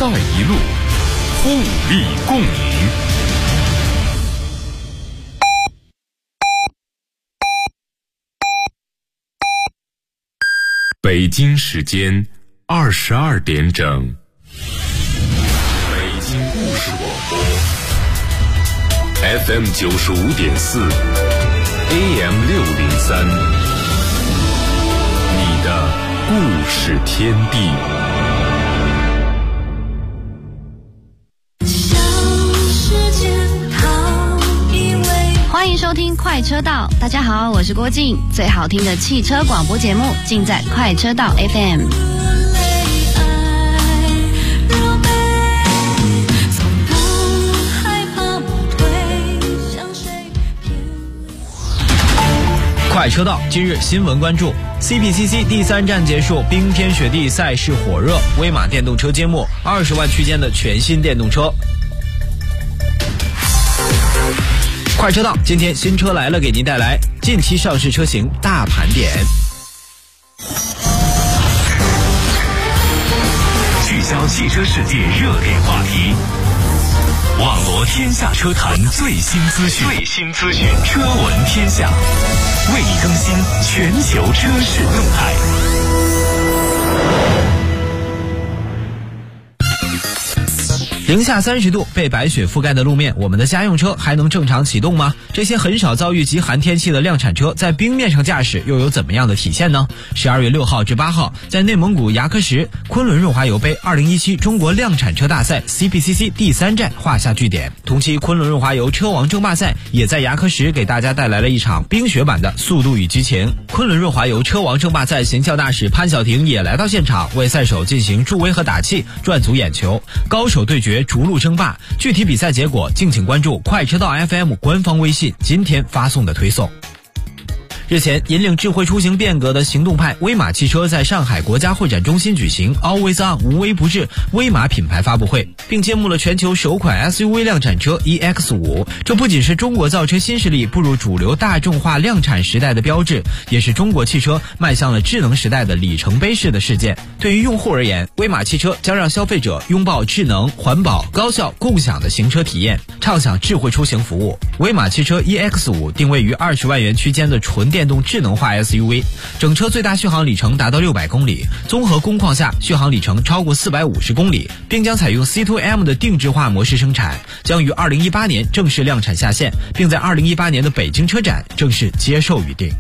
带一路”，互利共赢。北京时间22点整，北京故事广播 FM 95.4 AM 603，你的故事天地。 欢迎收听快车道，大家好，我是郭静，最好听的汽车广播节目尽在快车道 FM。 快车道今日新闻关注 ：CPCC 第3站结束，冰天雪地赛事火热，威马电动车揭幕20万区间的全新电动车。快车道今天新车来了，给您带来近期上市车型大盘点， 聚焦汽车世界热点话题，网罗天下车坛最新资讯，车闻天下，为你更新全球车市动态。 零下30度被白雪覆盖的路面，我们的家用车还能正常启动吗？这些很少遭遇极寒天气的量产车在冰面上驾驶又有怎么样的体现呢？12月6号至8号，在内蒙古牙克什昆仑润滑油杯2017中国量产车大赛 CPCC 第3站画下句点。同期昆仑润滑油车王争霸赛也在牙克什给大家带来了一场冰雪版的速度与激情。昆仑润滑油车王争霸赛行销大使潘晓婷也来到现场，为赛手进行助威和打气，赚足眼球。高手对决逐鹿争霸，具体比赛结果敬请关注快车道 FM 官方微信今天发送的推送。日前，引领智慧出行变革的行动派威马汽车在上海国家会展中心举行 Always On 无微不至威马品牌发布会，并揭幕了全球首款 SUV 量产车 EX5。这不仅是中国造车新势力步入主流大众化量产时代的标志，也是中国汽车迈向了智能时代的里程碑式的事件。对于用户而言，威马汽车将让消费者拥抱智能、环保、高效、共享的行车体验，畅享智慧出行服务。威马汽车 EX5 定位于20万元区间的纯电动智能化 SUV， 整车最大续航里程达到600公里，综合工况下续航里程超过450公里，并将采用 C2M 的定制化模式生产，将于2018年正式量产下线，并在2018年的北京车展正式接受预定。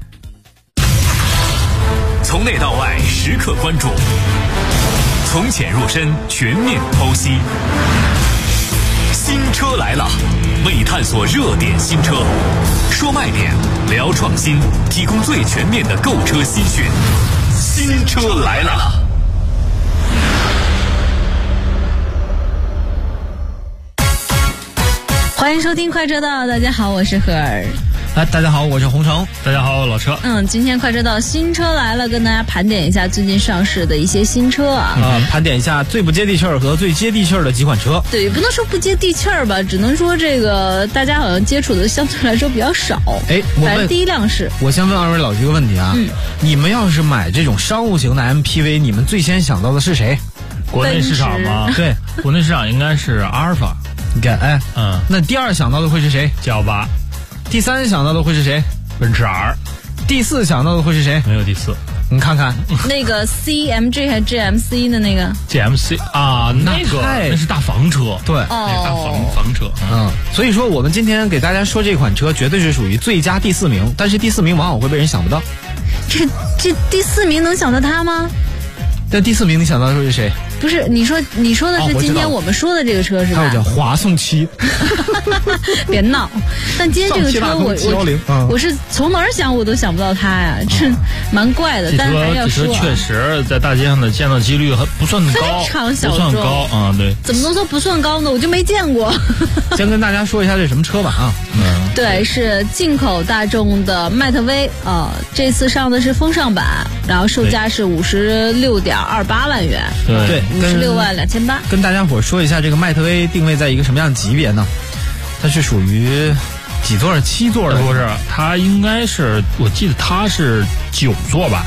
从内到外时刻关注，从浅入深全面剖析。新车来了，为你探索热点新车，说卖点，聊创新，提供最全面的购车新讯。新车来了。 欢迎收听快车道，大家好，我是何儿。 大家好，我是洪城。 大家好，老车。 今天快车道新车来了，跟大家盘点一下最近上市的一些新车啊。 盘点一下最不接地气儿和最接地气儿的几款车。 对，不能说不接地气儿吧，只能说这个大家好像接触的相对来说比较少。反正第一辆是。 我先问二位老师一个问题啊，你们要是买这种商务型的 MPV， 你们最先想到的是谁？ 国内市场吗？ 对， 国内市场应该是阿尔法。 你看，那第2想到的会是谁 ？G8。 第3想到的会是谁？ 奔驰 R。 第4想到的会是谁？ 没有第4。 你看看那个 CMG 还是 GMC 的那个 GMC 啊，那是大房车。 对， 大房车。 所以说我们今天给大家说这款车绝对是属于最佳第4名，但是第4名往往会被人想不到。 这第4名能想到他吗？ 但第4名你想到的会是谁？ 不是，你说的是今天我们说的这个车是吧？ 还有叫华颂7。 别闹！但今天这个车我是从哪儿想我都想不到它呀，这蛮怪的。但是还要说， 确实在大街上的见到几率还不算高， 非常小众， 不算高啊。对， 怎么能说不算高呢？我就没见过。 先跟大家说一下这什么车吧啊。 对，是进口大众的迈特威这次上的是风尚版，然后售价是56.28万元。 对。 56万2800。 跟大家伙说一下，这个迈特威定位在一个什么样的级别呢？它是属于几座？7座的？ 不是，它应该是，我记得它是9座吧。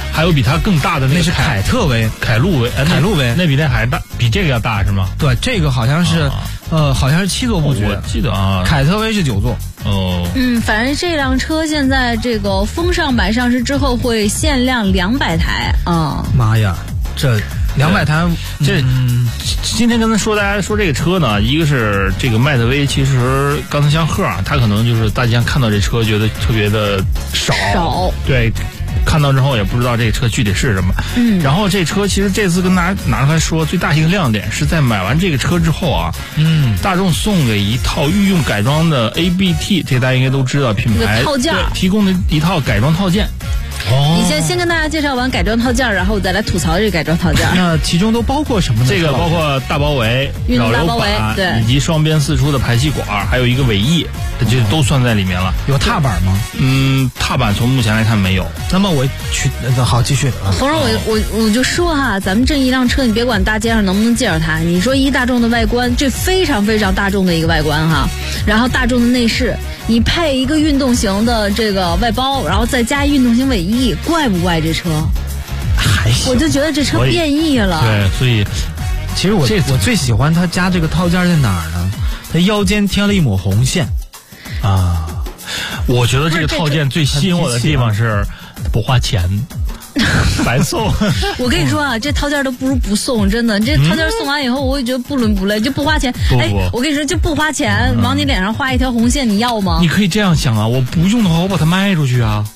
还有比它更大的那个是凯特威、 凯路威、 凯路威， 那比那还大，比这个要大是吗？ 对，这个好像是好像是7座布局， 我记得啊， 凯特威是9座。 反正这辆车现在这个风尚版上市之后会限量200台啊。 妈呀，这200台， 今天跟大家说这个车呢，一个是这个迈特威，其实刚才像贺啊，他可能就是大家看到这车觉得特别的少，对。看到之后也不知道这个车具体是什么，然后这车其实这次跟大家拿出来说，最大一个亮点是在买完这个车之后啊，大众送给一套御用改装的 ABT， 这大家应该都知道品牌套件， 提供的一套改装套件。 你先跟大家介绍完改装套件，然后我再来吐槽这个改装套件。 那其中都包括什么呢？ 这个包括大包围、扰流板，以及双边4出的排气管，还有一个尾翼，这都算在里面了。 有踏板吗？ 踏板从目前来看没有。 那么好继续。 冯总，我就说哈，咱们这一辆车，你别管大街上能不能见着它，你说一大众的外观，这非常非常大众的一个外观哈，然后大众的内饰，你配一个运动型的这个外包，然后再加运动型尾翼，怪不怪这车？ 还行， 我就觉得这车变异了。 对，所以其实我最喜欢它加这个套件在哪儿呢？它腰间贴了一抹红线啊。 我觉得这个套件最吸引我的地方是不花钱。白送。 我跟你说啊，这套件都不如不送，真的。这套件送完以后，我会觉得不伦不类，就不花钱。我跟你说，就不花钱，往你脸上画一条红线，你要吗？ 你可以这样想啊，我不用的话，我把它卖出去啊。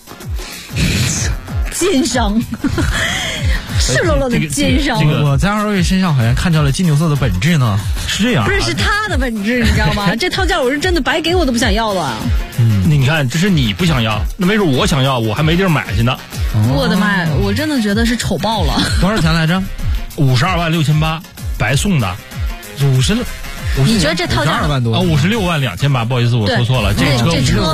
奸商，赤裸裸的奸商。 我在二位身上好像看到了金牛座的本质呢，是这样。 不是，是他的本质，你知道吗？这套件我是真的白给我都不想要了。 你看，这是你不想要，那没准我想要，我还没地儿买去呢。 我的妈呀，我真的觉得是丑爆了。 多少钱来着 ？526800，白送的。 你觉得这套件 52万多 ？562800，不好意思，我说错了。这车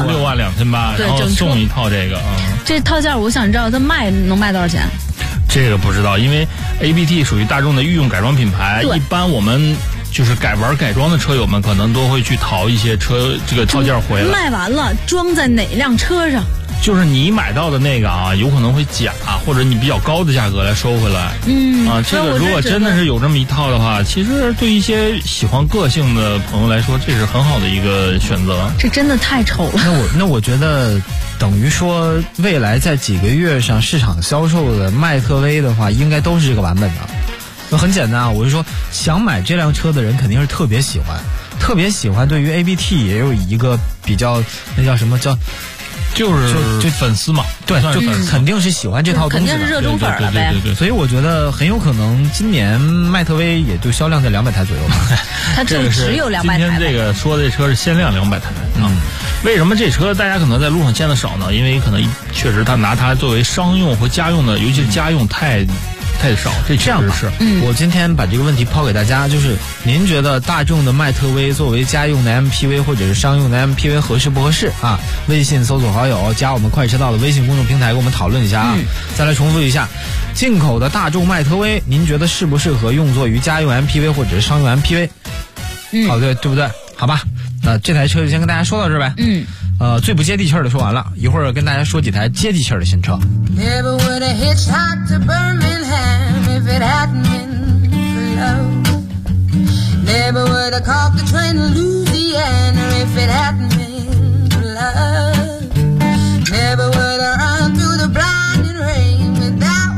562800，然后送一套这个啊。 这套件我想知道它能卖多少钱？ 这个不知道，因为 ABT 属于大众的御用改装品牌，一般我们就是玩改装的车友们可能都会去淘一些车这个套件回来。 卖完了装在哪辆车上？ 就是你买到的那个啊，有可能会假，或者你比较高的价格来收回来。这个如果真的是有这么一套的话，其实对一些喜欢个性的朋友来说，这是很好的一个选择。 这真的太丑了。 那我觉得，等于说未来在几个月上市场销售的迈特威的话，应该都是这个版本的。那很简单啊，我是说，想买这辆车的人肯定是特别喜欢，对于 ABT 也有一个比较，那叫什么叫？ 就是粉丝嘛， 对，就肯定是喜欢这套东西的， 肯定是热衷粉了呗。 对， 所以我觉得很有可能今年迈特威也就销量在200台左右吧。 它就只有200台。 今天这个说的这车是限量200台啊。为什么这车大家可能在路上见的少呢？因为可能确实他拿它作为商用和家用的，尤其是家用太少，这样是。 我今天把这个问题抛给大家，就是您觉得大众的迈特威作为家用的 MPV 或者是商用的 MPV 合适不合适啊？微信搜索好友，加我们快车道的微信公众平台，跟我们讨论一下啊。再来重复一下，进口的大众迈特威，您觉得适不适合用作于家用 MPV 或者是商用 MPV？对不对？好吧，这台车就先跟大家说到这儿呗。最不接地气儿的说完了，一会儿跟大家说几台接地气儿的新车。 Never would have hitchhiked to Birmingham if it hadn't been for love. Never would have caught the train to Louisiana if it hadn't been for love. Never would have run through the blinding rain with that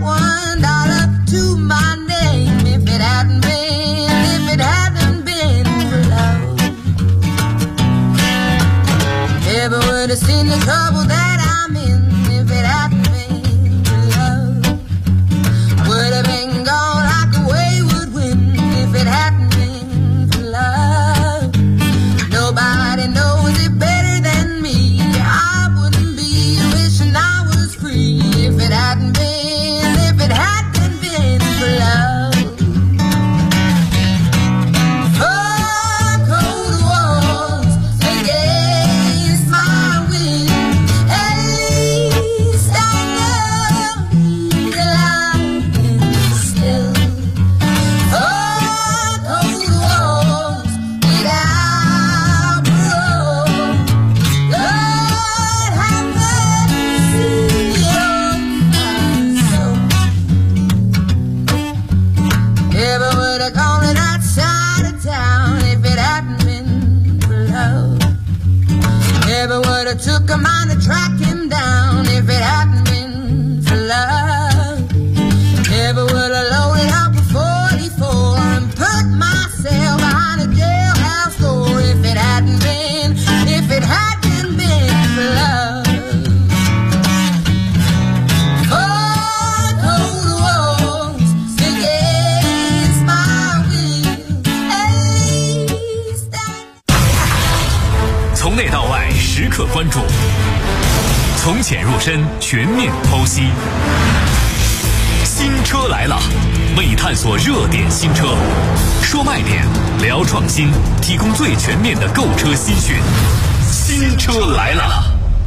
$1 to my name if it hadn't been for love. Never would have seen the trouble that I'm in if it hadn't been for love. Would have been gone like a wayward wind if it hadn't been for love. would have gone to that side of town if it hadn't been for love. Never would have took a mind to track him down if it hadn't been for love. Never would have loaded up a 44 and put myself behind a jailhouse door if it hadn't been for love. Oh, cold walls against my will. Hey, stand. 从内到外时刻关注，从浅入深全面剖析。新车来了，为探索热点新车，说卖点，聊创新，提供最全面的购车新讯。新车来了。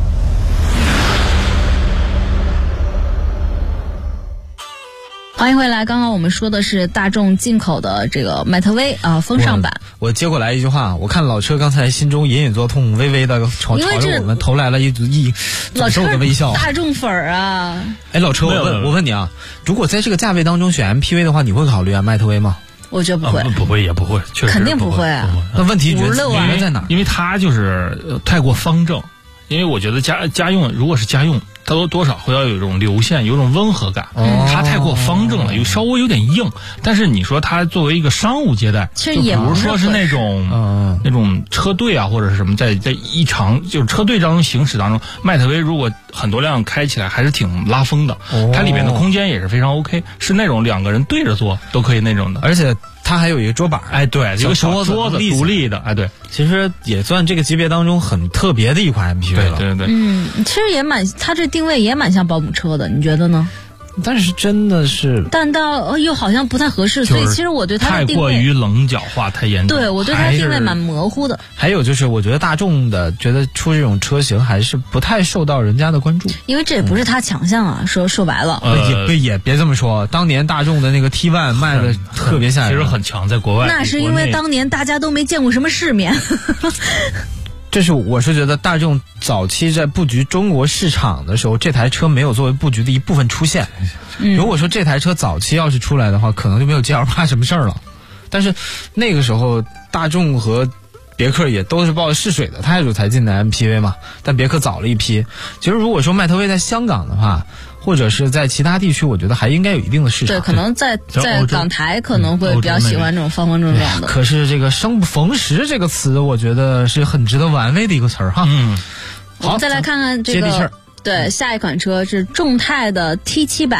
欢迎回来。刚刚我们说的是大众进口的这个迈特威啊，风尚版。 我接过来一句话，我看老车刚才心中隐隐作痛，微微的朝着我们投来了一诅咒的微笑。 大众粉儿啊！ 哎，老车，我问你啊，如果在这个价位当中选 MPV 的话，你会考虑迈特威吗？ 我觉得不会， 不会也不会，确实肯定不会啊。 那问题原因在哪？ 因为它就是太过方正。因为我觉得家用如果是家用，它多少会要有一种流线，有一种温和感。它太过方正了，稍微有点硬。但是你说它作为一个商务接待， 其实也不是说是那种车队啊，或者是什么在一场就是车队当中行驶当中，迈特威如果很多辆开起来还是挺拉风的。它里面的空间也是非常 OK， 是那种两个人对着坐都可以那种的， 而且它还有一个桌板， 哎，对，一个小桌子独立的，哎，对， 其实也算这个级别当中很特别的一款 MPV 了。 对， 其实它这定位也蛮像保姆车的，你觉得呢？ 但是真的是， 但到又好像不太合适，所以其实我对它的定位太过于棱角化，太严重。 对，我对它的定位蛮模糊的。 还有就是，我觉得大众的觉得出这种车型还是不太受到人家的关注， 因为这也不是它强项啊。说白了， 也别这么说。当年大众的那个 T1 卖的特别吓人， 其实很强，在国外。 那是因为当年大家都没见过什么世面。 我是觉得大众早期在布局中国市场的时候，这台车没有作为布局的一部分出现。如果说这台车早期要是出来的话，可能就没有 GL8什么事儿了。但是那个时候大众和别克也都是抱着试水的态度才进的 MPV 嘛，但别克早了一批。其实如果说迈特威在香港的话，或者是在其他地区，我觉得还应该有一定的市场。 对，可能在港台可能会比较喜欢这种方方正正的。 可是这个生不逢时这个词，我觉得是很值得玩味的一个词儿哈。 我们再来看看这个，对，下一款车是众泰的 T700，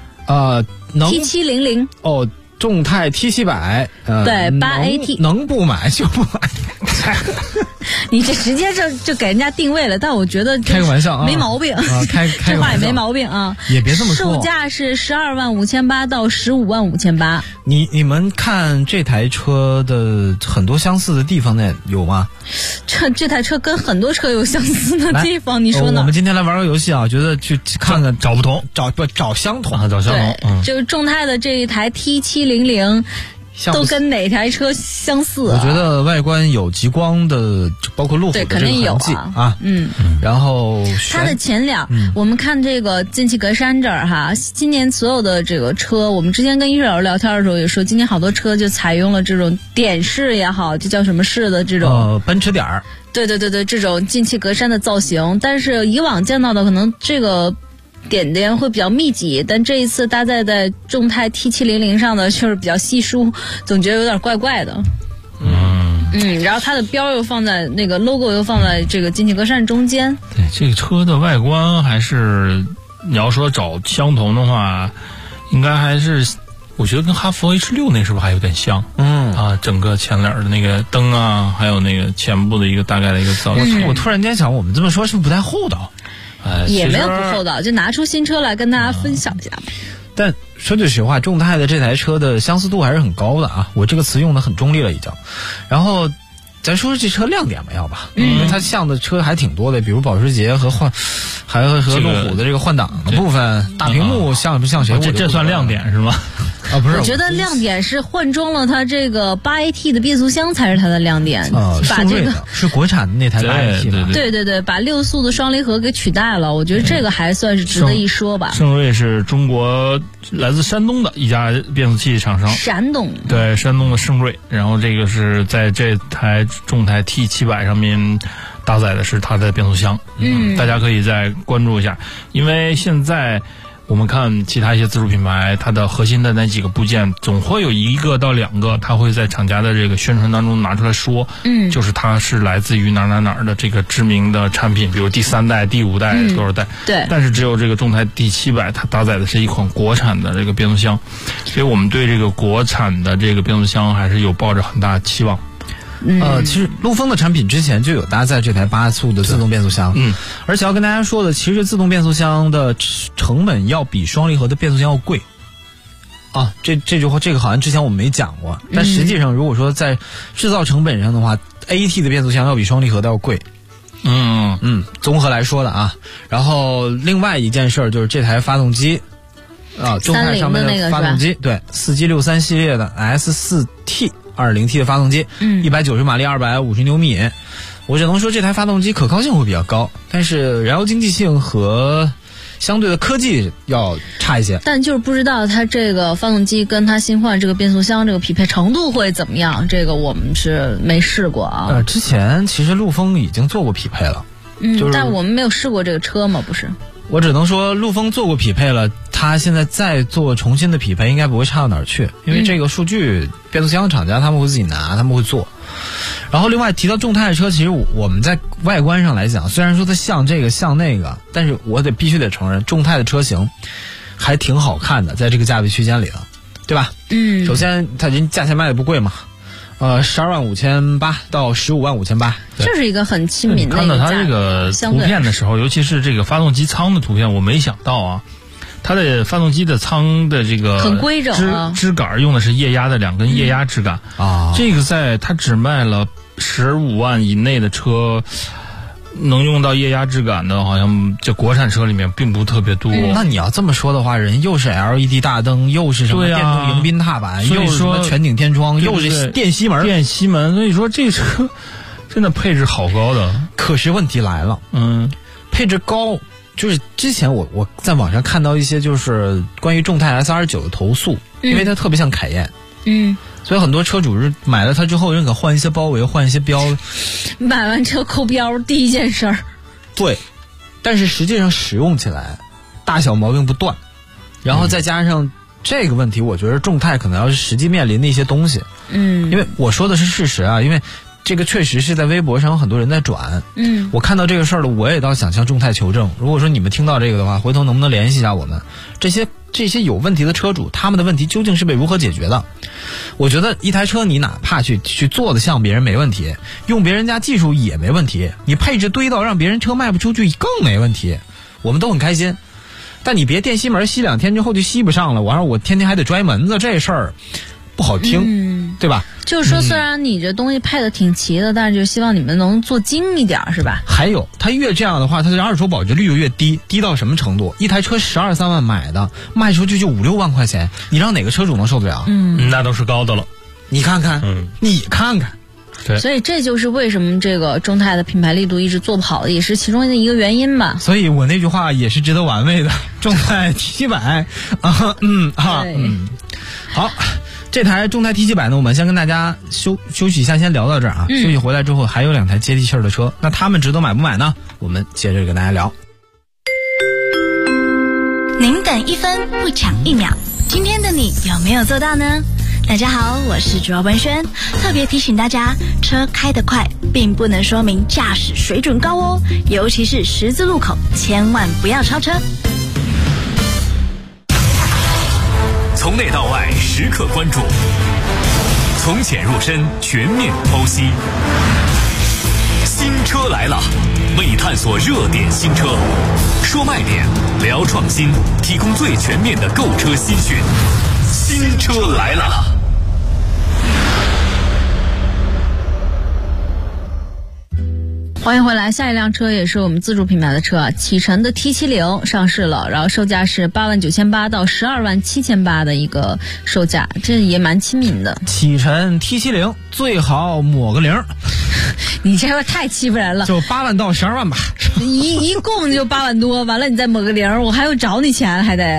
T700 哦。众泰 T700， 对，8AT， 能不买就不买。 你这直接就给人家定位了，但我觉得开个玩笑啊， 没毛病啊，开这话也没毛病啊， 也别这么说。 售价是125800到155800。 你们看这台车的很多相似的地方呢，有吗？ 这台车跟很多车有相似的地方，你说呢？ 我们今天来玩个游戏啊，觉得去看看找不同， 找相同， 找相同。 就是众泰的这一台 T700。都跟哪台车相似啊？ 我觉得外观有极光的，包括路虎的这个痕迹啊。然后它的前脸，我们看这个进气格栅这儿哈，今年所有的这个车，我们之前跟一水老师聊天的时候也说，今年好多车就采用了这种点式也好，这叫什么式的这种奔驰点儿。 对，这种进气格栅的造型，但是以往见到的可能这个点会比较密集，但这一次搭载在众泰 T700上的就是比较稀疏，总觉得有点怪怪的。然后它的标又放在那个 logo 又放在这个进气格栅中间。 对，这个车的外观还是你要说找相同的话，应该还是我觉得跟哈弗 H6 那是不是还有点像？整个前脸的那个灯啊，还有那个前部的一个大概的一个造型。 我突然间想，我们这么说是不是不太厚道？ 也没有不厚道，就拿出新车来跟大家分享一下。 但说句实话，众泰的这台车的相似度还是很高的啊，我这个词用的很中立了已经。然后咱说说这车亮点吧，要吧？因为它像的车还挺多的，比如保时捷和还和路虎的这个换挡的部分，大屏幕像不像谁？ 这算亮点是吗？ 不是， 我觉得亮点是换装了它这个8AT 的变速箱才是它的亮点。 把这个是国产的那台8AT 吗？ 对，把6速的双离合给取代了，我觉得这个还算是值得一说吧。 圣锐是中国来自山东的一家变速器厂商。 山东对，山东的盛瑞，然后这个是在这台众泰 T700上面搭载的是它的变速箱。大家可以再关注一下，因为现在我们看其他一些自主品牌，它的核心的那几个部件总会有1个到2个，它会在厂家的这个宣传当中拿出来说，就是它是来自于哪儿的这个知名的产品，比如第3代、第5代、多少代。 对。 但是只有这个众泰 T700，它搭载的是一款国产的这个变速箱，所以我们对这个国产的这个变速箱还是有抱着很大的期望。 其实陆风的产品之前就有搭载这台8速的自动变速箱，而且要跟大家说的，其实自动变速箱的成本要比双离合的变速箱要贵啊。这句话，这个好像之前我们没讲过，但实际上如果说在制造成本上的话，AT 的变速箱要比双离合的要贵。综合来说的啊。然后另外一件事就是这台发动机啊，众泰上面的发动机，对，4G63系列的 S4T。2.0T 的发动机，190马力，250牛米。我只能说这台发动机可靠性会比较高，但是燃油经济性和相对的科技要差一些。 但就是不知道它这个发动机跟它新换这个变速箱这个匹配程度会怎么样，这个我们是没试过啊。 之前其实陆风已经做过匹配了， 但我们没有试过这个车嘛，不是？ 我只能说陆风做过匹配了，他现在再做重新的匹配应该不会差到哪儿去，因为这个数据变速箱厂家他们会自己拿，他们会做。然后另外提到众泰的车，其实我们在外观上来讲，虽然说它像这个像那个，但是我必须得承认众泰的车型还挺好看的，在这个价位区间里了，对吧？首先它人价钱卖的不贵嘛，12.58万到15.58万， 这是一个很亲民的一个价。 看到它这个图片的时候，尤其是这个发动机舱的图片，我没想到啊，它的发动机的舱的这个很规整啊， 支杆用的是液压的2根液压支杆啊，这个在它只卖了15万以内的车。能用到液压支杆的，好像这国产车里面并不特别多。 那你要这么说的话，人又是 LED 大灯，又是什么电动迎宾踏板，又是什么全景天窗，又是电吸门， 所以说这车真的配置好高的。 可是问题来了，配置高，就是之前我在网上看到一些就是关于众泰 SR9 的投诉，因为它特别像凯宴，所以很多车主是买了它之后认可换一些包围，换一些标。 买完车扣标第一件事儿。 对，但是实际上使用起来大小毛病不断，然后再加上这个问题，我觉得众泰可能要是实际面临的一些东西。因为我说的是事实啊，因为这个确实是在微博上有很多人在转。我看到这个事儿了，我也倒想向众泰求证。如果说你们听到这个的话，回头能不能联系一下我们？这些有问题的车主，他们的问题究竟是被如何解决的？我觉得一台车你哪怕去做的像别人没问题，用别人家技术也没问题，你配置堆到让别人车卖不出去更没问题，我们都很开心。但你别电吸门吸2天之后就吸不上了，我天天还得拽门子，这事儿不好听，对吧？ 就是说，虽然你这东西配的挺齐的，但是就希望你们能做精一点，是吧？ 还有，它越这样的话，它的二手保值率就越低，低到什么程度？一台车12、13万买的，卖出去就5、6万块钱，你让哪个车主能受得了？ 那都是高的了。 你看看，你看看。 对， 所以这就是为什么这个众泰的品牌力度一直做不好的，也是其中的一个原因吧。 所以我那句话也是值得玩味的，众泰 T700 好。这台众泰 T700 呢，我们先跟大家休息一下，先聊到这儿啊。休息回来之后，还有2台接地气儿的车，那他们值得买不买呢？我们接着跟大家聊。 您等1分不抢1秒，今天的你有没有做到呢？大家好，我是主要文轩，特别提醒大家，车开得快并不能说明驾驶水准高哦，尤其是十字路口，千万不要超车。 从内到外时刻关注，从浅入深全面剖析。新车来了，为你探索热点新车，说卖点，聊创新，提供最全面的购车新讯。新车来了。 欢迎回来，下一辆车也是我们自主品牌的车，启辰的 T70 上市了，然后售价是89800到127800的一个售价，这也蛮亲民的。 启辰 T70 最好抹个0， 你这个太欺负人了， 就8万到12万吧， 一共就8万多，完了你再抹个0，我还要找你钱还得。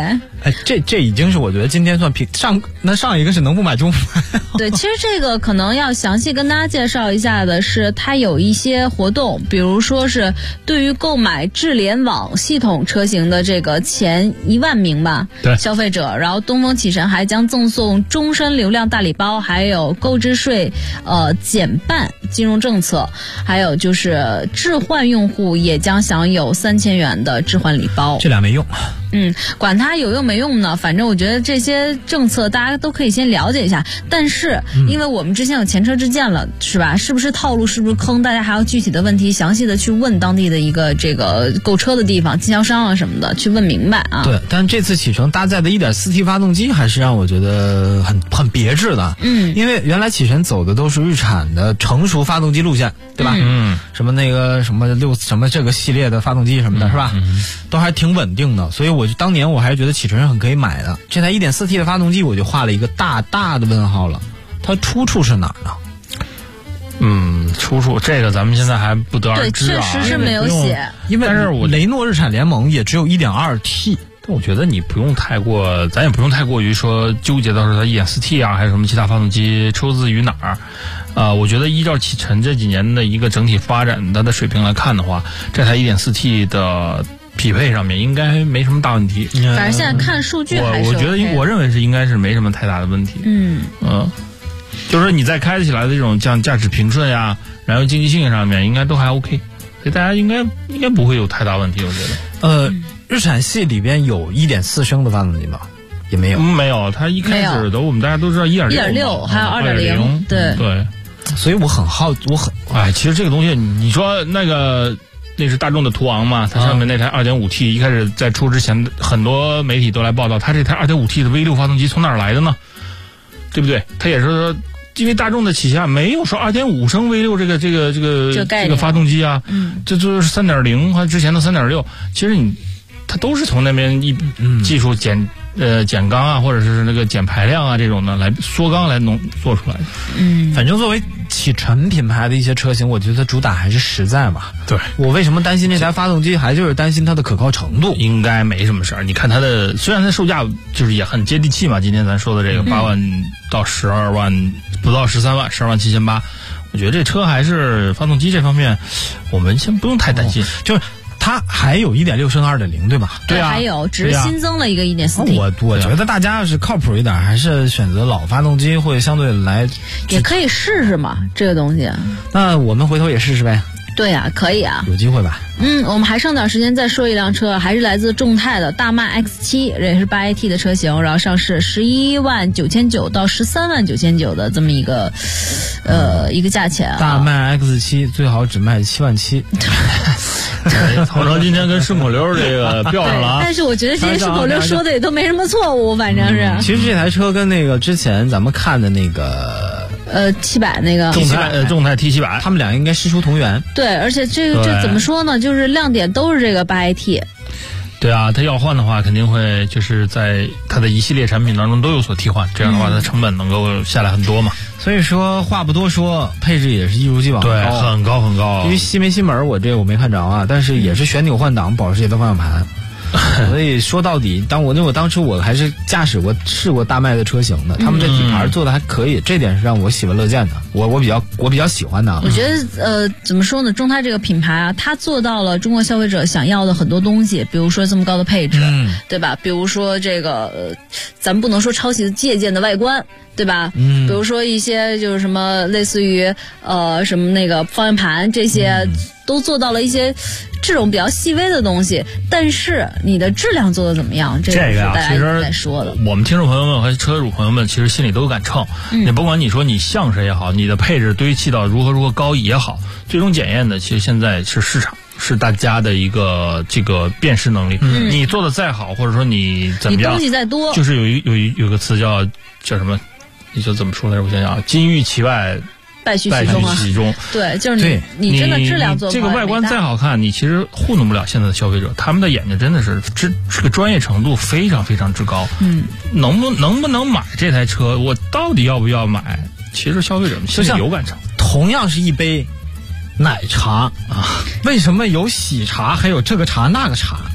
哎，这已经是我觉得今天算上一个是能不买中不买。 对，其实这个可能要详细跟大家介绍一下的是，它有一些活动，比如说是对于购买智联网系统车型的这个前1万名吧， 对消费者，然后东风启辰还将赠送终身流量大礼包，还有购置税减半金融政策，还有就是置换用户也将享有3000元的置换礼包。 这俩没用。 管它有用没用呢，反正我觉得这些政策大家都可以先了解一下。但是，因为我们之前有前车之鉴了，是吧？是不是套路，是不是坑？大家还要具体的问题详细的去问当地的一个这个购车的地方、经销商啊什么的，去问明白啊。 对，但这次启辰搭载的 1.4T 发动机还是让我觉得很别致的。因为原来启辰走的都是日产的成熟发动机路线，对吧？什么那个什么这个系列的发动机什么的，是吧？都还挺稳定的，所以当年我还是觉得启辰是很可以买的。这台 1.4T 的发动机我就画了一个大大的问号了，它出处是哪儿呢？ 出处这个咱们现在还不得而知啊， 对，确实是没有写。 但是雷诺日产联盟也只有 1.2T。 我觉得你不用太过，咱也不用太过于说纠结到是它 1.4T 啊，还是什么其他发动机出自于哪儿。我觉得依照启辰这几年的一个整体发展它的水平来看的话，这台 1.4T 的匹配上面应该没什么大问题。 反正现在看数据还是 OK， 我觉得我认为是应该是没什么太大的问题。就是说你在开起来的这种像驾驶平顺呀、燃油经济性上面应该都还 OK， 所以大家应该不会有太大问题，我觉得。 日产系里边有1.4升的发动机吗？也没有。 没有，它一开始我们大家都知道1.6 还有2.0， 对。 所以我很其实这个东西，你说那是大众的途昂嘛，它上面那台 2.5T 一开始在出之前，很多媒体都来报道，它这台 2.5T 的 V6 发动机从哪儿来的呢？对不对？它也是说，因为大众的旗下没有说2.5升 V6 这个发动机啊，这就是 3.0 和之前的 3.6， 其实它都是从那边技术减缸啊，或者是那个减排量啊这种的来缩缸来做出来的。 反正作为启辰品牌的一些车型，我觉得主打还是实在吧。 对，我为什么担心这台发动机，还就是担心它的可靠程度。 应该没什么事儿。你看它的，虽然它售价就是也很接地气嘛，今天咱说的这个8万到12万，不到13万，12万7800，我觉得这车还是发动机这方面，我们先不用太担心， 就是。它还有1.6升的2.0，对吧？ 对啊，还有，只是新增了一个 1.4T。 我觉得大家要是靠谱一点，还是选择老发动机会相对来。 也可以试试嘛，这个东西。 那我们回头也试试呗。对呀，可以啊， 有机会吧。 我们还剩点时间再说一辆车，还是来自众泰的大迈 X7，这也是8AT 的车型，然后上市11万9900到13万9900的这么一个一个价钱啊。 大迈 X7 最好只卖7万7。 曹成今天跟顺口溜这个标上了啊。 但是我觉得这些顺口溜说的也都没什么错误，反正是。 其实这台车跟那个之前咱们看的那个 700那个众泰 T700， 他们俩应该师出同源。 对，而且这怎么说呢？就是亮点都是这个8AT。 对啊，它要换的话，肯定会就是在它的一系列产品当中都有所替换，这样的话它成本能够下来很多嘛。 所以说话不多说，配置也是一如既往对，很高很高。 因为西门我没看着啊，但是也是旋钮换挡，保时捷的方向盘。所以说到底，当时我还是试过大迈的车型的，他们这底盘做的还可以，这点是让我喜闻乐见的，我比较喜欢的。 我觉得怎么说呢，众泰这个品牌啊，它做到了中国消费者想要的很多东西，比如说这么高的配置，对吧？比如说这个咱们不能说抄袭的借鉴的外观，对吧？比如说一些就是什么类似于什么那个方向盘这些。都做到了一些这种比较细微的东西，但是你的质量做的怎么样？这个啊， 大家一直在说的。 我们听众朋友们和车主朋友们其实心里都有杆秤。你甭管你说你像谁也好，你的配置堆砌到如何高也好，最终检验的其实现在是市场，是大家的一个这个辨识能力。你做的再好，或者说你怎么样， 你东西再多， 就是有个词叫什么？你就怎么说来着？我想想啊，金玉其外。 败絮其中，对，就是你真的质量做不好， 这个外观再好看，你其实糊弄不了现在的消费者，他们的眼睛真的是这个专业程度非常非常之高。能不能买这台车？我到底要不要买？其实消费者们心里有杆秤。 同样是一杯奶茶啊，为什么有喜茶还有这个茶那个茶？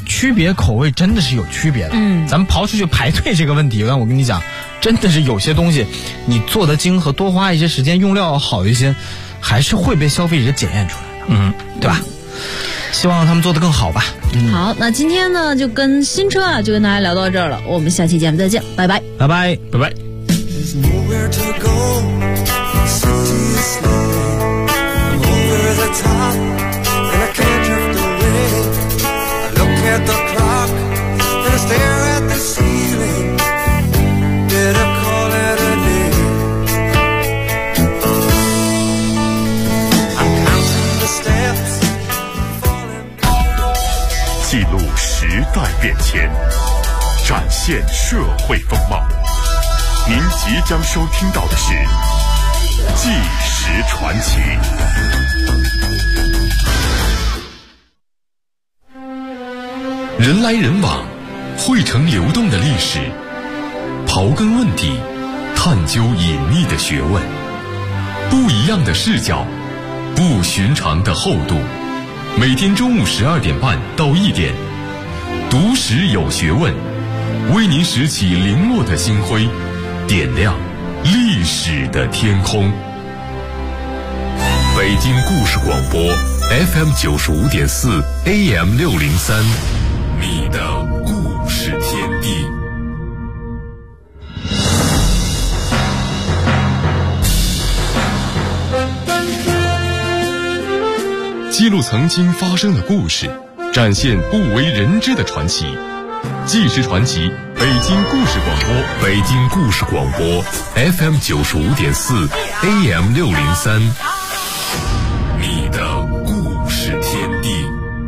区别口味真的是有区别的。咱们刨出去排队这个问题，但我跟你讲，真的是有些东西你做得精和多花一些时间用料好一些，还是会被消费者检验出来的。对吧？希望他们做得更好吧。 好，那今天呢就跟新车啊就跟大家聊到这儿了，我们下期节目再见，拜拜， 拜拜， 拜拜。 记录时代变迁，展现社会风貌。您即将收听到的是《纪实传奇》。人来人往，汇成流动的历史，刨根问底，探究隐秘的学问，不一样的视角，不寻常的厚度。每天中午12点半到1点，读史有学问，为您拾起零落的星辉，点亮历史的天空。北京故事广播 FM 95.4 AM 603，你的故事天地。记录曾经发生的故事，展现不为人知的传奇。纪实传奇，北京故事广播，北京故事广播 FM 95.4 AM 603，你的故事天地。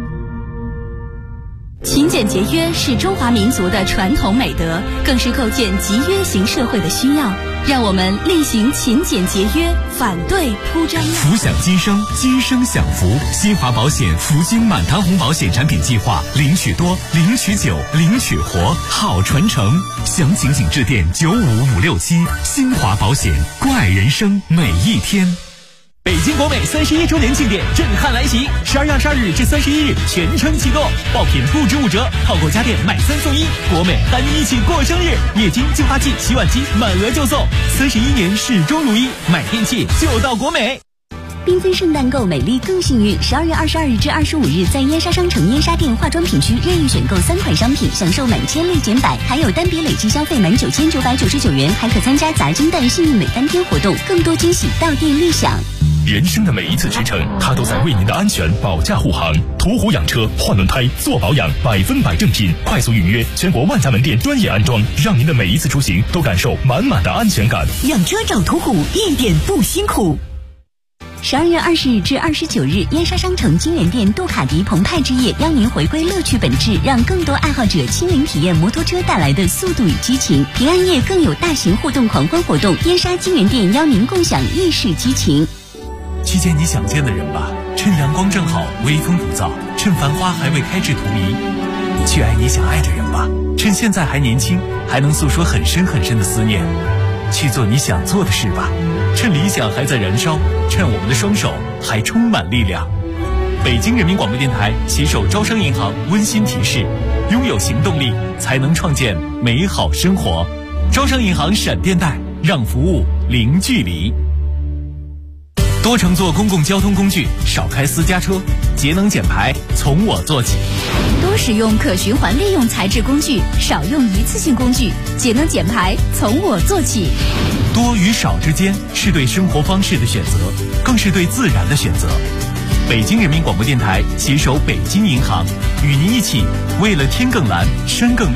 勤俭节约是中华民族的传统美德，更是构建集约型社会的需要。让我们厉行勤俭节约，反对铺张。 福享今生，今生享福。新华保险福金满堂红保险产品计划，领取多，领取久，领取活，好传承。详情请致电95567。新华保险，关爱人生每一天。北京国美31周年庆典震撼来袭，12月22日至31日全程启动，爆品不止5折，套购家电买3送1，国美和你一起过生日，液晶净化器、洗碗机满额就送，31年始终如一，买电器就到国美。 缤纷圣诞购，美丽更幸运。12月22日至25日，在燕莎商城燕莎店化妆品区任意选购3款商品，享受满千立减100，还有单笔累计消费满9999元，还可参加砸金蛋幸运每3天活动，更多惊喜到店立享。 人生的每一次驰骋，它都在为您的安全保驾护航。途虎养车换轮胎做保养，100%正品，快速预约，全国万家门店专业安装，让您的每一次出行都感受满满的安全感。 养车找途虎，一点不辛苦。12月20日至29日，燕莎商城金源店杜卡迪澎湃之夜，邀您回归乐趣本质，让更多爱好者亲临体验摩托车带来的速度与激情。平安夜更有大型互动狂欢活动，燕莎金源店邀您共享意式激情。 去见你想见的人吧，趁阳光正好，微风不燥，趁繁花还未开至荼蘼。去爱你想爱的人吧，趁现在还年轻，还能诉说很深很深的思念。去做你想做的事吧，趁理想还在燃烧，趁我们的双手还充满力量。北京人民广播电台携手招商银行温馨提示：拥有行动力，才能创建美好生活。招商银行闪电贷，让服务零距离。多乘坐公共交通工具，少开私家车，节能减排从我做起。 多使用可循环利用材质工具，少用一次性工具，节能减排从我做起。 多与少之间是对生活方式的选择，更是对自然的选择。北京人民广播电台携手北京银行，与您一起为了天更蓝，山更绿。